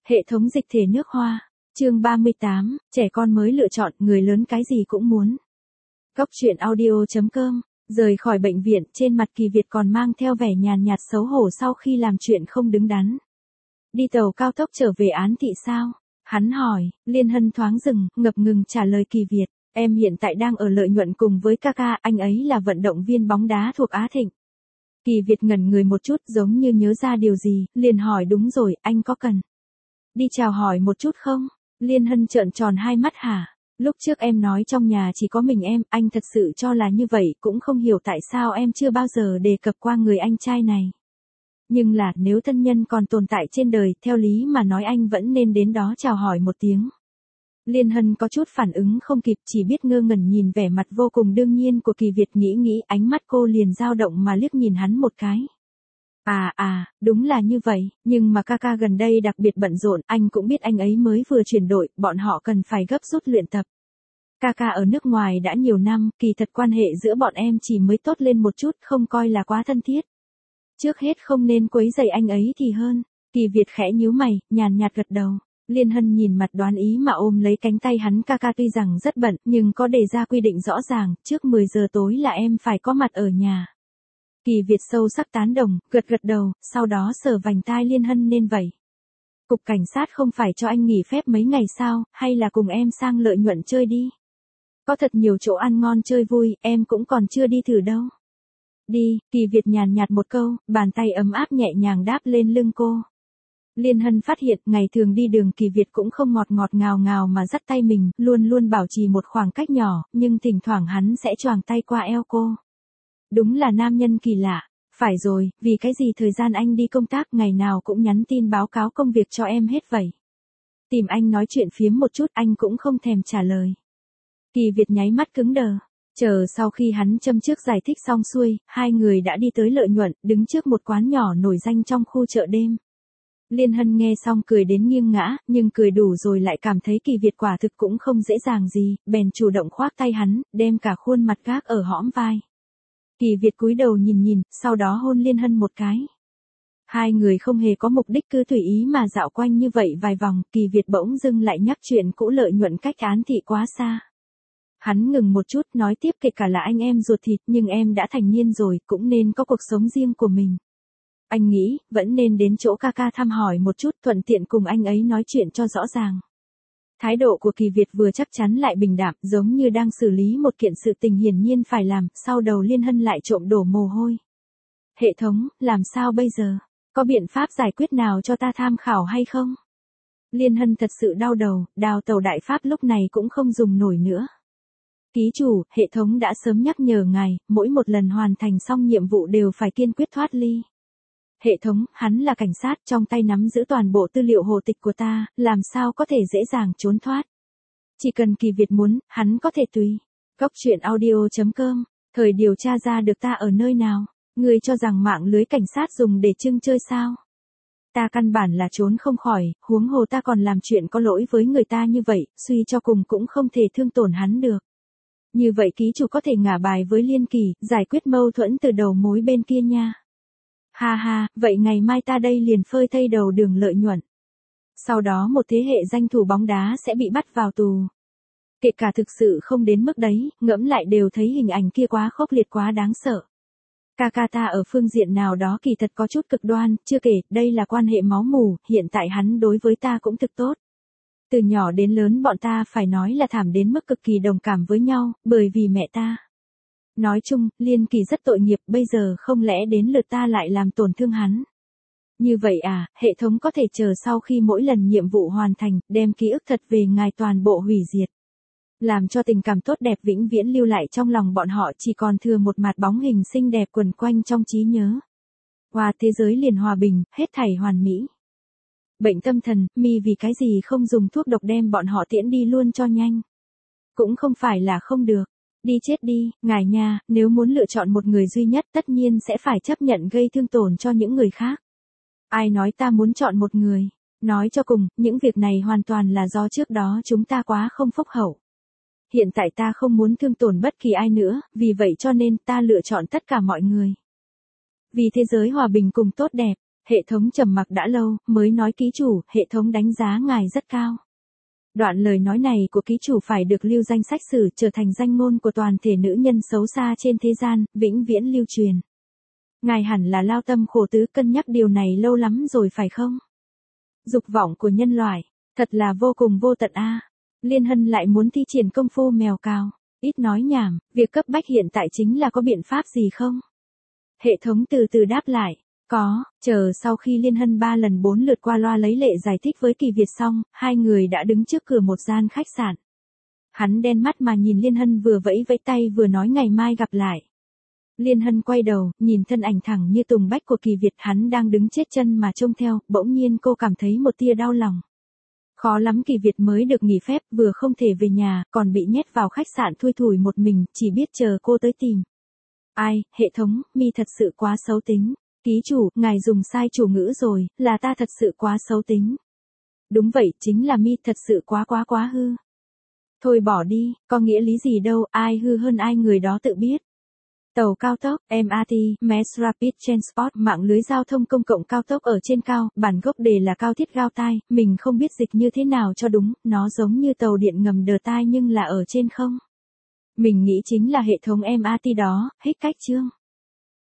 Hệ thống dịch thể nước hoa. Chương 38, trẻ con mới lựa chọn, người lớn cái gì cũng muốn. Góc truyện audio.com. Rời khỏi bệnh viện, trên mặt Kỳ Việt còn mang theo vẻ nhàn nhạt xấu hổ sau khi làm chuyện không đứng đắn. Đi tàu cao tốc trở về Án Thị sao? Hắn hỏi. Liên Hân thoáng dừng, ngập ngừng trả lời Kỳ Việt. Em hiện tại đang ở Lợi Nhuận cùng với Kaka, anh ấy là vận động viên bóng đá thuộc Á Thịnh. Kỳ Việt ngẩn người một chút giống như nhớ ra điều gì, liền hỏi đúng rồi, anh có cần đi chào hỏi một chút không? Liên Hân trợn tròn hai mắt hả? Lúc trước em nói trong nhà chỉ có mình em, anh thật sự cho là như vậy, cũng không hiểu tại sao em chưa bao giờ đề cập qua người anh trai này. Nhưng là, nếu thân nhân còn tồn tại trên đời, theo lý mà nói anh vẫn nên đến đó chào hỏi một tiếng. Liên Hân có chút phản ứng không kịp, chỉ biết ngơ ngẩn nhìn vẻ mặt vô cùng đương nhiên của Kỳ Việt, nghĩ ánh mắt cô liền dao động mà liếc nhìn hắn một cái. Đúng là như vậy, nhưng mà Kaka gần đây đặc biệt bận rộn, anh cũng biết anh ấy mới vừa chuyển đội, bọn họ cần phải gấp rút luyện tập. Kaka ở nước ngoài đã nhiều năm, kỳ thật quan hệ giữa bọn em chỉ mới tốt lên một chút, không coi là quá thân thiết. Trước hết không nên quấy rầy anh ấy thì hơn. Kỳ Việt khẽ nhíu mày, nhàn nhạt gật đầu. Liên Hân nhìn mặt đoán ý mà ôm lấy cánh tay hắn. Kaka tuy rằng rất bận, nhưng có đề ra quy định rõ ràng, trước 10 giờ tối là em phải có mặt ở nhà. Kỳ Việt sâu sắc tán đồng, gật đầu, sau đó sờ vành tai Liên Hân nên vậy. Cục cảnh sát không phải cho anh nghỉ phép mấy ngày sao, hay là cùng em sang Lợi Nhuận chơi đi. Có thật nhiều chỗ ăn ngon chơi vui, em cũng còn chưa đi thử đâu. Đi, Kỳ Việt nhàn nhạt một câu, bàn tay ấm áp nhẹ nhàng đáp lên lưng cô. Liên Hân phát hiện, ngày thường đi đường Kỳ Việt cũng không ngọt ngào mà dắt tay mình, luôn bảo trì một khoảng cách nhỏ, nhưng thỉnh thoảng hắn sẽ choàng tay qua eo cô. Đúng là nam nhân kỳ lạ. Phải rồi, vì cái gì thời gian anh đi công tác ngày nào cũng nhắn tin báo cáo công việc cho em hết vậy? Tìm anh nói chuyện phiếm một chút anh cũng không thèm trả lời. Kỳ Việt nháy mắt cứng đờ. Chờ sau khi hắn châm trước giải thích xong xuôi, hai người đã đi tới Lợi Nhuận, đứng trước một quán nhỏ nổi danh trong khu chợ đêm. Liên Hân nghe xong cười đến nghiêng ngã, nhưng cười đủ rồi lại cảm thấy Kỳ Việt quả thực cũng không dễ dàng gì, bèn chủ động khoác tay hắn, đem cả khuôn mặt gác ở hõm vai. Kỳ Việt cúi đầu nhìn, sau đó hôn Liên Hân một cái. Hai người không hề có mục đích, cứ tùy ý mà dạo quanh như vậy vài vòng, Kỳ Việt bỗng dưng lại nhắc chuyện cũ Lợi Nhuận cách Án Thị quá xa. Hắn ngừng một chút, nói tiếp kể cả là anh em ruột thịt, nhưng em đã thành niên rồi, cũng nên có cuộc sống riêng của mình. Anh nghĩ, vẫn nên đến chỗ Kaka thăm hỏi một chút, thuận tiện cùng anh ấy nói chuyện cho rõ ràng. Thái độ của Kỳ Việt vừa chắc chắn lại bình đạm, giống như đang xử lý một kiện sự tình hiển nhiên phải làm, sau đầu Liên Hân lại trộm đổ mồ hôi. Hệ thống, làm sao bây giờ? Có biện pháp giải quyết nào cho ta tham khảo hay không? Liên Hân thật sự đau đầu, đào tàu đại pháp lúc này cũng không dùng nổi nữa. Ký chủ, hệ thống đã sớm nhắc nhở ngài, mỗi một lần hoàn thành xong nhiệm vụ đều phải kiên quyết thoát ly. Hệ thống, hắn là cảnh sát, trong tay nắm giữ toàn bộ tư liệu hồ tịch của ta, làm sao có thể dễ dàng trốn thoát. Chỉ cần Kỳ Việt muốn, hắn có thể tùy. Góc truyện audio.com, thời điều tra ra được ta ở nơi nào, ngươi cho rằng mạng lưới cảnh sát dùng để trưng chơi sao? Ta căn bản là trốn không khỏi, huống hồ ta còn làm chuyện có lỗi với người ta như vậy, suy cho cùng cũng không thể thương tổn hắn được. Như vậy ký chủ có thể ngả bài với Liên Kỳ, giải quyết mâu thuẫn từ đầu mối bên kia nha. Ha, vậy ngày mai ta đây liền phơi thây đầu đường Lợi Nhuận. Sau đó một thế hệ danh thủ bóng đá sẽ bị bắt vào tù. Kể cả thực sự không đến mức đấy, ngẫm lại đều thấy hình ảnh kia quá khốc liệt, quá đáng sợ. Kaka ta ở phương diện nào đó kỳ thật có chút cực đoan, chưa kể, đây là quan hệ máu mủ, hiện tại hắn đối với ta cũng thực tốt. Từ nhỏ đến lớn bọn ta phải nói là thảm đến mức cực kỳ đồng cảm với nhau, bởi vì mẹ ta. Nói chung, Liên Kỳ rất tội nghiệp, bây giờ không lẽ đến lượt ta lại làm tổn thương hắn. Như vậy à, hệ thống có thể chờ sau khi mỗi lần nhiệm vụ hoàn thành, đem ký ức thật về ngài toàn bộ hủy diệt. Làm cho tình cảm tốt đẹp vĩnh viễn lưu lại trong lòng bọn họ, chỉ còn thừa một mặt bóng hình xinh đẹp quần quanh trong trí nhớ. Qua thế giới liền hòa bình, hết thảy hoàn mỹ. Bệnh tâm thần, mi vì cái gì không dùng thuốc độc đem bọn họ tiễn đi luôn cho nhanh. Cũng không phải là không được. Đi chết đi, ngài nha, nếu muốn lựa chọn một người duy nhất tất nhiên sẽ phải chấp nhận gây thương tổn cho những người khác. Ai nói ta muốn chọn một người? Nói cho cùng, những việc này hoàn toàn là do trước đó chúng ta quá không phúc hậu. Hiện tại ta không muốn thương tổn bất kỳ ai nữa, vì vậy cho nên ta lựa chọn tất cả mọi người. Vì thế giới hòa bình cùng tốt đẹp. Hệ thống trầm mặc đã lâu, mới nói ký chủ, hệ thống đánh giá ngài rất cao. Đoạn lời nói này của ký chủ phải được lưu danh sách sử, trở thành danh ngôn của toàn thể nữ nhân xấu xa trên thế gian, vĩnh viễn lưu truyền. Ngài hẳn là lao tâm khổ tứ cân nhắc điều này lâu lắm rồi phải không? Dục vọng của nhân loại, thật là vô cùng vô tận a. Liên Hân lại muốn thi triển công phu mèo cào. Ít nói nhảm, việc cấp bách hiện tại chính là có biện pháp gì không? Hệ thống từ từ đáp lại. Có, chờ sau khi Liên Hân 3 lần 4 lượt qua loa lấy lệ giải thích với Kỳ Việt xong, hai người đã đứng trước cửa một gian khách sạn. Hắn đen mắt mà nhìn Liên Hân vừa vẫy vẫy tay vừa nói ngày mai gặp lại. Liên Hân quay đầu, nhìn thân ảnh thẳng như tùng bách của Kỳ Việt, hắn đang đứng chết chân mà trông theo, bỗng nhiên cô cảm thấy một tia đau lòng. Khó lắm Kỳ Việt mới được nghỉ phép, vừa không thể về nhà, còn bị nhét vào khách sạn thui thủi một mình, chỉ biết chờ cô tới tìm. Ai, hệ thống, mi thật sự quá xấu tính. Ký chủ, ngài dùng sai chủ ngữ rồi, là ta thật sự quá xấu tính. Đúng vậy, chính là mi thật sự quá hư. Thôi bỏ đi, có nghĩa lý gì đâu, ai hư hơn ai người đó tự biết. Tàu cao tốc, MRT, Mass Rapid Transport, mạng lưới giao thông công cộng cao tốc ở trên cao, bản gốc đề là cao thiết gao tai, mình không biết dịch như thế nào cho đúng, nó giống như tàu điện ngầm đờ tai nhưng là ở trên không. Mình nghĩ chính là hệ thống MRT đó, hết cách chương.